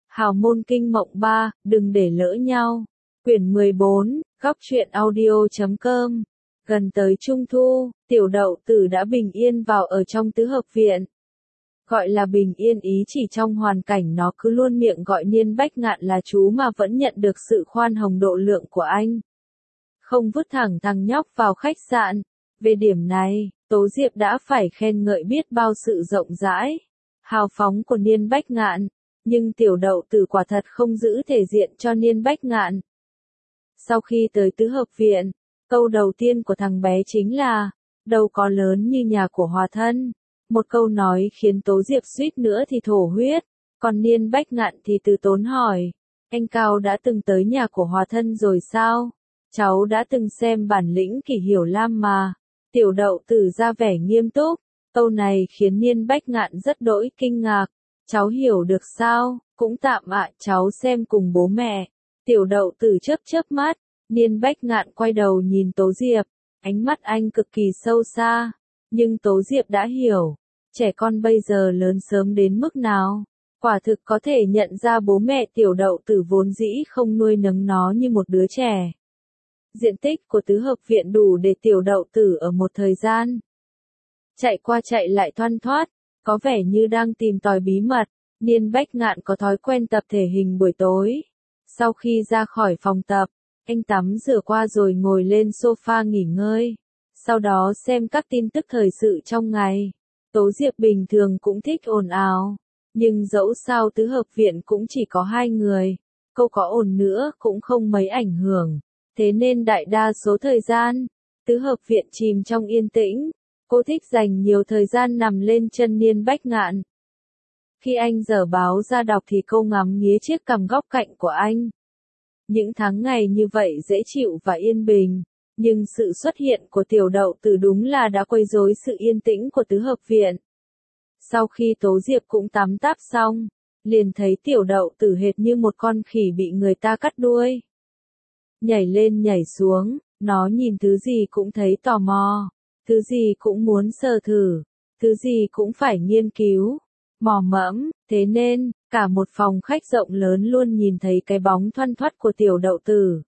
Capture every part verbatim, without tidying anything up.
Hào môn kinh mộng ba, đừng để lỡ nhau. Quyển mười bốn, góc truyện audio chấm com. Gần tới Trung Thu, Tiểu Đậu Tử đã bình yên vào ở trong tứ hợp viện. Gọi là bình yên ý chỉ trong hoàn cảnh nó cứ luôn miệng gọi Niên Bách Ngạn là chú mà vẫn nhận được sự khoan hồng độ lượng của anh. Không vứt thẳng thằng nhóc vào khách sạn. Về điểm này, Tố Diệp đã phải khen ngợi biết bao sự rộng rãi, hào phóng của Niên Bách Ngạn. Nhưng Tiểu Đậu Tử quả thật không giữ thể diện cho Niên Bách Ngạn. Sau khi tới tứ hợp viện, câu đầu tiên của thằng bé chính là, đâu có lớn như nhà của Hòa Thân. Một câu nói khiến Tố Diệp suýt nữa thì thổ huyết, còn Niên Bách Ngạn thì từ tốn hỏi, anh Cao đã từng tới nhà của Hòa Thân rồi sao? Cháu đã từng xem bản lĩnh Kỷ Hiểu Lam mà. Tiểu Đậu Tử ra vẻ nghiêm túc, câu này khiến Niên Bách Ngạn rất đỗi kinh ngạc. Cháu hiểu được sao? Cũng tạm ạ, cháu xem cùng bố mẹ. Tiểu Đậu Tử chớp chớp mắt, Niên Bách Ngạn quay đầu nhìn Tố Diệp, ánh mắt anh cực kỳ sâu xa. Nhưng Tố Diệp đã hiểu, trẻ con bây giờ lớn sớm đến mức nào. Quả thực có thể nhận ra bố mẹ Tiểu Đậu Tử vốn dĩ không nuôi nấng nó như một đứa trẻ. Diện tích của tứ hợp viện đủ để Tiểu Đậu Tử ở một thời gian. Chạy qua chạy lại thoăn thoắt, có vẻ như đang tìm tòi bí mật. Niên Bách Ngạn có thói quen tập thể hình buổi tối. Sau khi ra khỏi phòng tập, anh tắm rửa qua rồi ngồi lên sofa nghỉ ngơi. Sau đó xem các tin tức thời sự trong ngày. Tố Diệp bình thường cũng thích ồn ào. Nhưng dẫu sao tứ hợp viện cũng chỉ có hai người. Câu có ồn nữa cũng không mấy ảnh hưởng. Thế nên đại đa số thời gian, tứ hợp viện chìm trong yên tĩnh. Cô thích dành nhiều thời gian nằm lên chân Niên Bách Ngạn. Khi anh dở báo ra đọc thì cô ngắm nghía chiếc cằm góc cạnh của anh. Những tháng ngày như vậy dễ chịu và yên bình, nhưng sự xuất hiện của Tiểu Đậu Tử đúng là đã quấy rối sự yên tĩnh của tứ hợp viện. Sau khi Tố Diệp cũng tắm táp xong, liền thấy Tiểu Đậu Tử hệt như một con khỉ bị người ta cắt đuôi. Nhảy lên nhảy xuống, nó nhìn thứ gì cũng thấy tò mò, thứ gì cũng muốn sờ thử, thứ gì cũng phải nghiên cứu, mò mẫm, thế nên, cả một phòng khách rộng lớn luôn nhìn thấy cái bóng thoăn thoắt của Tiểu Đậu Tử.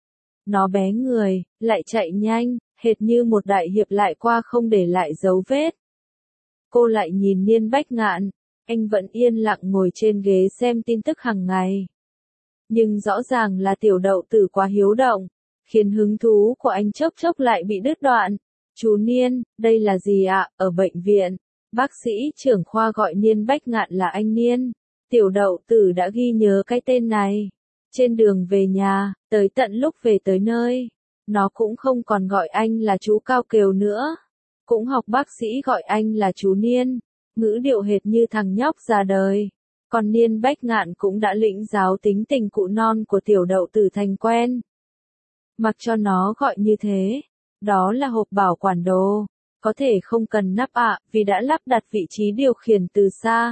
Nó bé người, lại chạy nhanh, hệt như một đại hiệp lại qua không để lại dấu vết. Cô lại nhìn Niên Bách Ngạn, anh vẫn yên lặng ngồi trên ghế xem tin tức hàng ngày. Nhưng rõ ràng là Tiểu Đậu Tử quá hiếu động, khiến hứng thú của anh chốc chốc lại bị đứt đoạn. Chú Niên, đây là gì ạ? Ở bệnh viện, bác sĩ trưởng khoa gọi Niên Bách Ngạn là anh Niên. Tiểu Đậu Tử đã ghi nhớ cái tên này. Trên đường về nhà, tới tận lúc về tới nơi, nó cũng không còn gọi anh là chú Cao Kiều nữa. Cũng học bác sĩ gọi anh là chú Niên, ngữ điệu hệt như thằng nhóc già đời. Còn Niên Bách Ngạn cũng đã lĩnh giáo tính tình cụ non của Tiểu Đậu Tử thành quen. Mặc cho nó gọi như thế, đó là hộp bảo quản đồ, có thể không cần nắp ạ, vì đã lắp đặt vị trí điều khiển từ xa.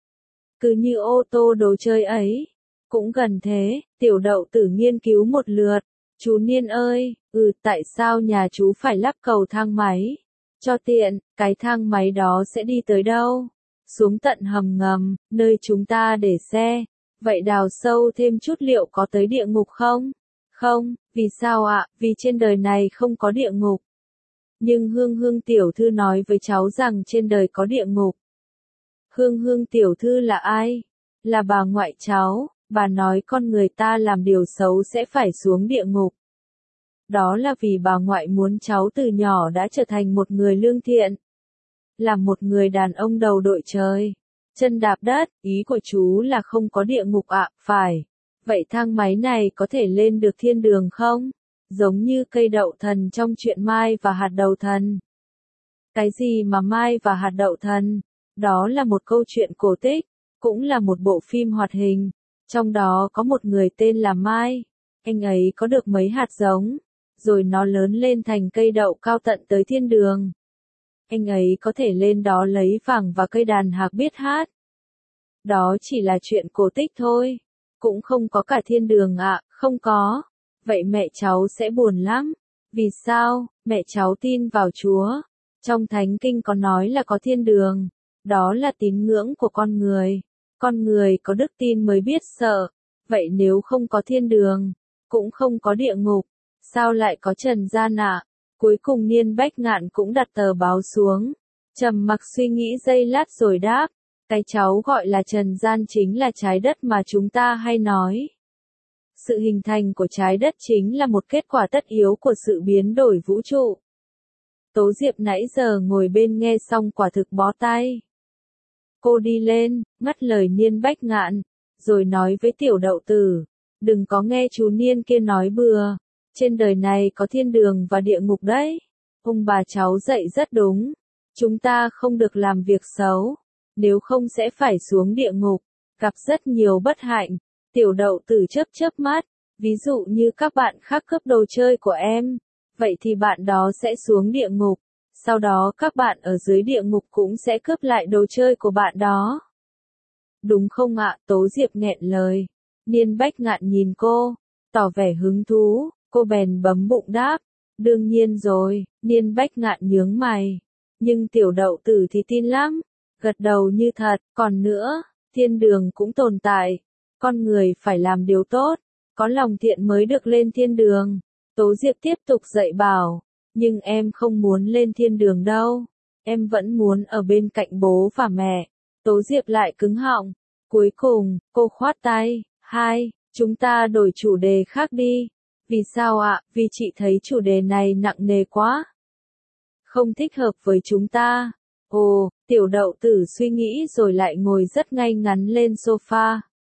Cứ như ô tô đồ chơi ấy, cũng gần thế. Tiểu Đậu Tử nghiên cứu một lượt, chú Niên ơi, ừ tại sao nhà chú phải lắp cầu thang máy? Cho tiện, cái thang máy đó sẽ đi tới đâu? Xuống tận hầm ngầm, nơi chúng ta để xe. Vậy đào sâu thêm chút liệu có tới địa ngục không? Không, vì sao ạ? Vì trên đời này không có địa ngục. Nhưng Hương Hương tiểu thư nói với cháu rằng trên đời có địa ngục. Hương Hương tiểu thư là ai? Là bà ngoại cháu, bà nói con người ta làm điều xấu sẽ phải xuống địa ngục. Đó là vì bà ngoại muốn cháu từ nhỏ đã trở thành một người lương thiện. Là một người đàn ông đầu đội trời, chân đạp đất, ý của chú là không có địa ngục ạ, phải. Vậy thang máy này có thể lên được thiên đường không? Giống như cây đậu thần trong truyện Mai và hạt đậu thần. Cái gì mà Mai và hạt đậu thần? Đó là một câu chuyện cổ tích, cũng là một bộ phim hoạt hình. Trong đó có một người tên là Mai. Anh ấy có được mấy hạt giống, rồi nó lớn lên thành cây đậu cao tận tới thiên đường. Anh ấy có thể lên đó lấy vàng và cây đàn hạc biết hát. Đó chỉ là chuyện cổ tích thôi. Cũng không có cả thiên đường ạ, không có. Vậy mẹ cháu sẽ buồn lắm. Vì sao? Mẹ cháu tin vào Chúa. Trong Thánh Kinh có nói là có thiên đường. Đó là tín ngưỡng của con người. Con người có đức tin mới biết sợ, vậy nếu không có thiên đường, cũng không có địa ngục, sao lại có trần gian ạ? Cuối cùng Niên Bách Ngạn cũng đặt tờ báo xuống, trầm mặc suy nghĩ giây lát rồi đáp, cái cháu gọi là trần gian chính là trái đất mà chúng ta hay nói. Sự hình thành của trái đất chính là một kết quả tất yếu của sự biến đổi vũ trụ. Tố Diệp nãy giờ ngồi bên nghe xong quả thực bó tay. Cô đi lên, ngắt lời Niên Bách Ngạn, rồi nói với Tiểu Đậu Tử, đừng có nghe chú Niên kia nói bừa, trên đời này có thiên đường và địa ngục đấy. Ông bà cháu dạy rất đúng, chúng ta không được làm việc xấu, nếu không sẽ phải xuống địa ngục, gặp rất nhiều bất hạnh. Tiểu Đậu Tử chớp chớp mắt, ví dụ như các bạn khác cướp đồ chơi của em, vậy thì bạn đó sẽ xuống địa ngục, sau đó các bạn ở dưới địa ngục cũng sẽ cướp lại đồ chơi của bạn đó. Đúng không ạ? Tố Diệp nghẹn lời. Niên Bách Ngạn nhìn cô, tỏ vẻ hứng thú, cô bèn bấm bụng đáp, đương nhiên rồi. Niên Bách Ngạn nhướng mày, nhưng Tiểu Đậu Tử thì tin lắm, gật đầu như thật. Còn nữa, thiên đường cũng tồn tại, con người phải làm điều tốt, có lòng thiện mới được lên thiên đường. Tố Diệp tiếp tục dạy bảo, nhưng em không muốn lên thiên đường đâu, em vẫn muốn ở bên cạnh bố và mẹ. Tố Diệp lại cứng họng, cuối cùng, cô khoát tay, hai, chúng ta đổi chủ đề khác đi. Vì sao ạ? Vì chị thấy chủ đề này nặng nề quá, không thích hợp với chúng ta. Ồ, Tiểu Đậu Tử suy nghĩ rồi lại ngồi rất ngay ngắn lên sofa.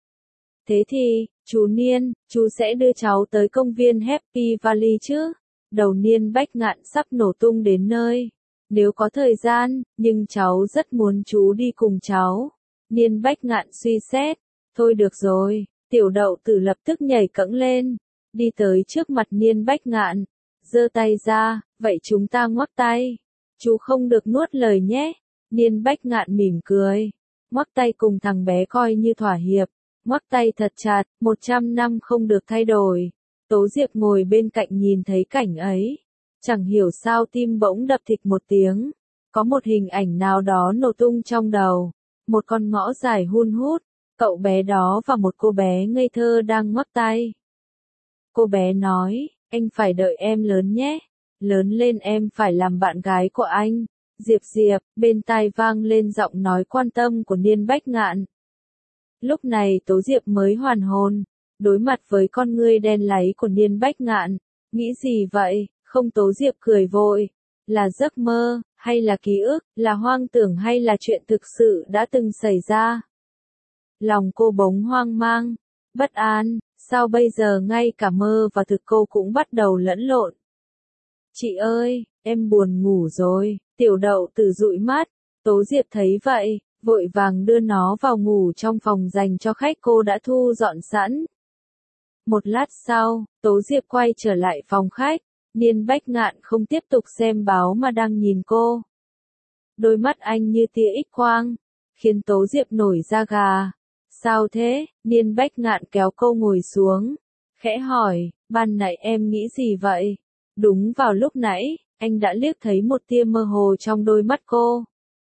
Thế thì, chú Niên, chú sẽ đưa cháu tới công viên Happy Valley chứ? Đầu Niên Bách Ngạn sắp nổ tung đến nơi. Nếu có thời gian, nhưng cháu rất muốn chú đi cùng cháu. Niên Bách Ngạn suy xét. Thôi được rồi. Tiểu Đậu Tử lập tức nhảy cẫng lên, đi tới trước mặt Niên Bách Ngạn, giơ tay ra, vậy chúng ta ngoắc tay. Chú không được nuốt lời nhé. Niên Bách Ngạn mỉm cười, ngoắc tay cùng thằng bé coi như thỏa hiệp. Ngoắc tay thật chặt, một trăm năm không được thay đổi. Tố Diệp ngồi bên cạnh nhìn thấy cảnh ấy, chẳng hiểu sao tim bỗng đập thịch một tiếng. Có một hình ảnh nào đó nổ tung trong đầu. Một con ngõ dài hun hút, cậu bé đó và một cô bé ngây thơ đang ngoắc tay. Cô bé nói, anh phải đợi em lớn nhé. Lớn lên em phải làm bạn gái của anh. Diệp Diệp, bên tai vang lên giọng nói quan tâm của Niên Bách Ngạn. Lúc này Tố Diệp mới hoàn hồn, đối mặt với con ngươi đen láy của Niên Bách Ngạn. Nghĩ gì vậy? Không. Tố Diệp cười vội. Là giấc mơ, hay là ký ức, là hoang tưởng hay là chuyện thực sự đã từng xảy ra? Lòng cô bỗng hoang mang, bất an, sao bây giờ ngay cả mơ và thực cô cũng bắt đầu lẫn lộn. Chị ơi, em buồn ngủ rồi. Tiểu Đậu Tử dụi mắt. Tố Diệp thấy vậy, vội vàng đưa nó vào ngủ trong phòng dành cho khách cô đã thu dọn sẵn. Một lát sau, Tố Diệp quay trở lại phòng khách. Niên Bách Ngạn không tiếp tục xem báo mà đang nhìn cô. Đôi mắt anh như tia X quang, khiến Tố Diệp nổi da gà. Sao thế? Niên Bách Ngạn kéo cô ngồi xuống, khẽ hỏi, ban nãy em nghĩ gì vậy? Đúng vào lúc nãy, anh đã liếc thấy một tia mơ hồ trong đôi mắt cô.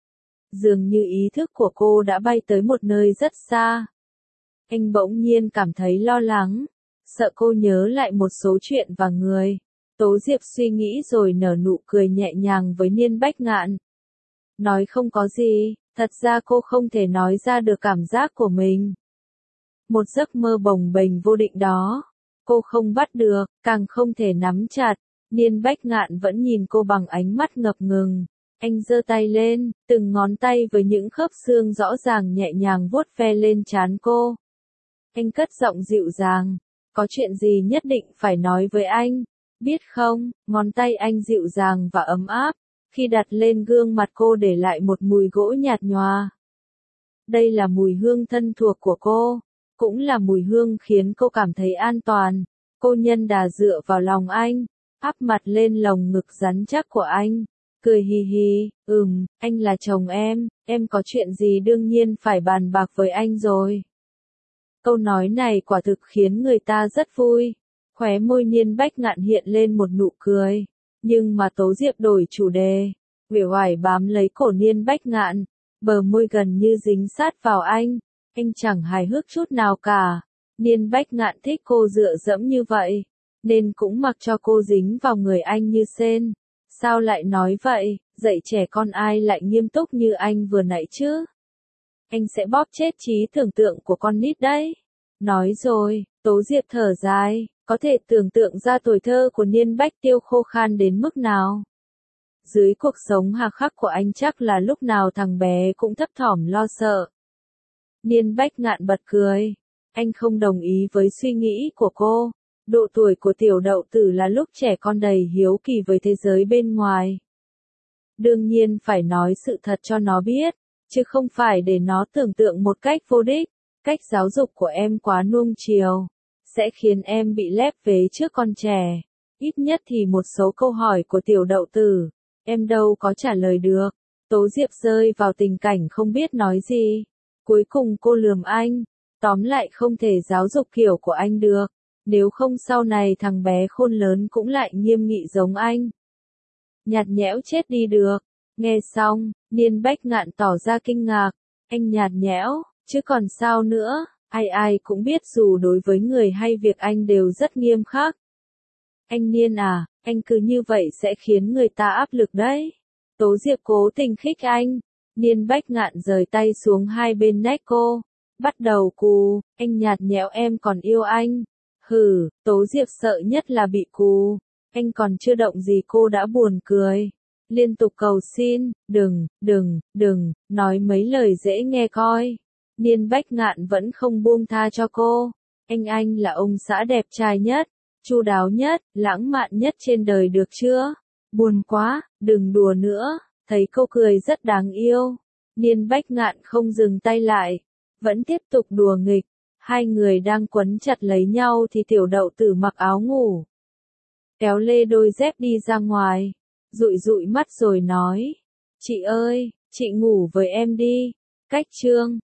Dường như ý thức của cô đã bay tới một nơi rất xa. Anh bỗng nhiên cảm thấy lo lắng, sợ cô nhớ lại một số chuyện và người. Tố Diệp suy nghĩ rồi nở nụ cười nhẹ nhàng với Niên Bách Ngạn. Nói không có gì, thật ra cô không thể nói ra được cảm giác của mình. Một giấc mơ bồng bềnh vô định đó, cô không bắt được, càng không thể nắm chặt. Niên Bách Ngạn vẫn nhìn cô bằng ánh mắt ngập ngừng. Anh giơ tay lên, từng ngón tay với những khớp xương rõ ràng nhẹ nhàng vuốt ve lên trán cô. Anh cất giọng dịu dàng, có chuyện gì nhất định phải nói với anh, biết không? Ngón tay anh dịu dàng và ấm áp, khi đặt lên gương mặt cô để lại một mùi gỗ nhạt nhòa. Đây là mùi hương thân thuộc của cô, cũng là mùi hương khiến cô cảm thấy an toàn. Cô nhân đà dựa vào lòng anh, áp mặt lên lồng ngực rắn chắc của anh, cười hì hì, ừm, anh là chồng em, em có chuyện gì đương nhiên phải bàn bạc với anh rồi. Câu nói này quả thực khiến người ta rất vui. Khóe môi Niên Bách Ngạn hiện lên một nụ cười, nhưng mà Tố Diệp đổi chủ đề, uể oải bám lấy cổ Niên Bách Ngạn, bờ môi gần như dính sát vào anh, Anh chẳng hài hước chút nào cả. Niên Bách Ngạn thích cô dựa dẫm như vậy, nên cũng mặc cho cô dính vào người anh như sên. Sao lại nói vậy, dạy trẻ con ai lại nghiêm túc như anh vừa nãy chứ? Anh sẽ bóp chết trí tưởng tượng của con nít đấy. Nói rồi, Tố Diệp thở dài, có thể tưởng tượng ra tuổi thơ của Niên Bách Tiêu khô khan đến mức nào. Dưới cuộc sống hà khắc của anh chắc là lúc nào thằng bé cũng thấp thỏm lo sợ. Niên Bách Ngạn bật cười. Anh không đồng ý với suy nghĩ của cô. Độ tuổi của tiểu đậu tử là lúc trẻ con đầy hiếu kỳ với thế giới bên ngoài. Đương nhiên phải nói sự thật cho nó biết, chứ không phải để nó tưởng tượng một cách vô đích. Cách giáo dục của em quá nuông chiều, sẽ khiến em bị lép vế trước con trẻ. Ít nhất thì một số câu hỏi của tiểu đậu tử, em đâu có trả lời được. Tố Diệp rơi vào tình cảnh không biết nói gì. Cuối cùng cô lườm anh. Tóm lại không thể giáo dục kiểu của anh được. Nếu không sau này thằng bé khôn lớn cũng lại nghiêm nghị giống anh. Nhạt nhẽo chết đi được. Nghe xong, Niên Bách Ngạn tỏ ra kinh ngạc. Anh nhạt nhẽo, chứ còn sao nữa, ai ai cũng biết dù đối với người hay việc anh đều rất nghiêm khắc. Anh Niên à, anh cứ như vậy sẽ khiến người ta áp lực đấy. Tố Diệp cố tình khích anh. Niên Bách Ngạn rời tay xuống hai bên nách cô. Bắt đầu cù, anh nhạt nhẽo em còn yêu anh. Hừ, Tố Diệp sợ nhất là bị cù. Anh còn chưa động gì cô đã buồn cười. Liên tục cầu xin, đừng, đừng, đừng, nói mấy lời dễ nghe coi. Niên Bách Ngạn vẫn không buông tha cho cô. Anh anh là ông xã đẹp trai nhất, chu đáo nhất, lãng mạn nhất trên đời được chưa? Buồn quá, đừng đùa nữa. Thấy cô cười rất đáng yêu. Niên Bách Ngạn không dừng tay lại, vẫn tiếp tục đùa nghịch. Hai người đang quấn chặt lấy nhau thì tiểu đậu tử mặc áo ngủ, kéo lê đôi dép đi ra ngoài, dụi dụi mắt rồi nói. Chị ơi, chị ngủ với em đi. Cách chương